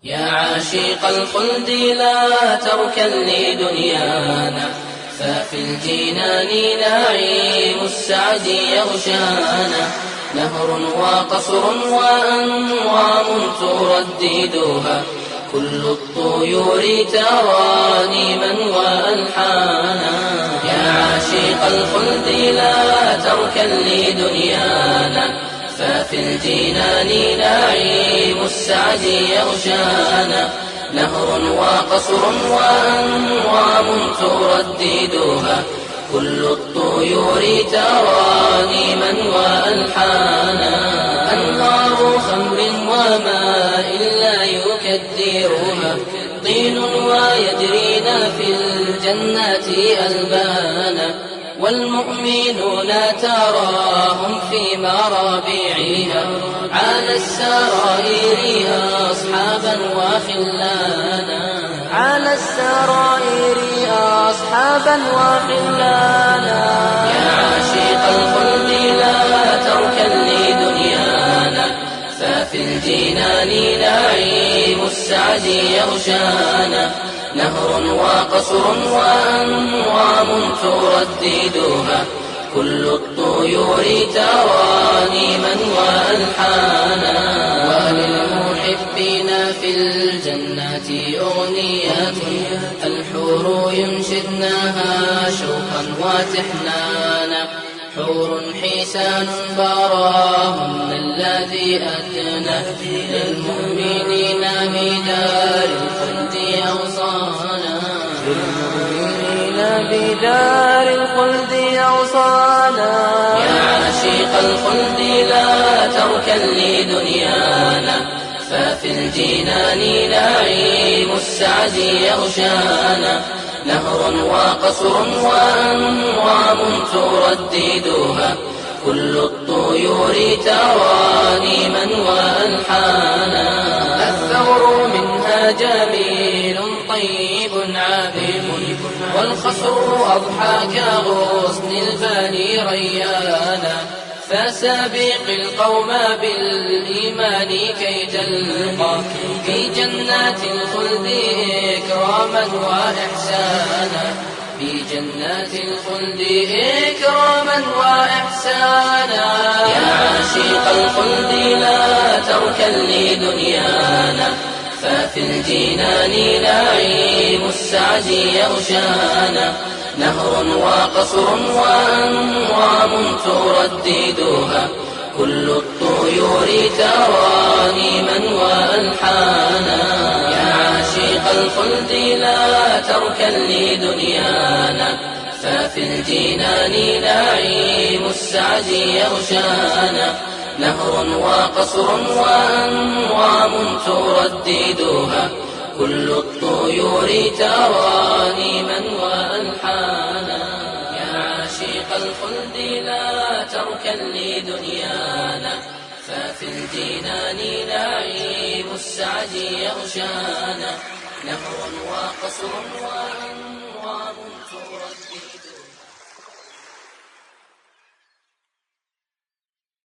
يا عاشق الخلد لا تركن لدنيانا، ففي الجنان نعيم السعد يغشانا. نهر وقصر وأنوام ترددها، كل الطيور ترانيما وألحانا. يا عاشق الخلد لا تركن لدنيانا، ففي الجنان نعيم السعد يغشانا. نهر وقصر وأنوام ترددها، كل الطيور ترانيما وألحانا. أنهار خمر وماء لا يكدرها، طين ويجرين في الجنات ألبانا. والمؤمنون تراهم في مرابعها، على السرائر أصحابا وخلانا. على السرائر أصحابا وخلانا. يا عاشق الخلد لا تركن لدنيانا، ففي الجنان نعيم السعد يغشانا. نهر وقصر وأنوام ترددها، كل الطيور ترانيما وألحانا. وللمحبين في الجنات أغنيات، الحور ينشدناها شوقا وتحنانا. حور حسان براهن الذي أدنى، للمؤمنين بدار الخلد أوصانا. للمؤمنين بدار الخلد أوصانا. يا عاشق الخلد لا تركن لدنيانا، ففي الجنان نعيم السعد يغشانا. نهر وقصر وأنوام ترددها، كل الطيور ترانيما وألحانا. الثور منها جميل طيب عابد، والخصر أضحى كغصن الباني ريانا. فسابق القوم بالإيمان كي تلقى في جنات الخلد إكراما وإحسانا. في جنات الخلد إكراما وإحسانا. يا عاشق الخلد لا تركن لدنيانا، ففي الجنان نعيم السعد يغشانا. نهر وقصر وأنوام ترددها، كل الطيور ترانيما وألحانا. يا عاشق الخلد لا تركن لدنيانا، ففي الجنان نعيم السعد يغشانا. نهر وقصر وأنوام ترددها، كل الطيور ترانيما وألحانا. يا عاشق الخلد لا تركن لدنيانا، ففي الجنان نعيم السعد يغشانا. نهر وقصر وأنوام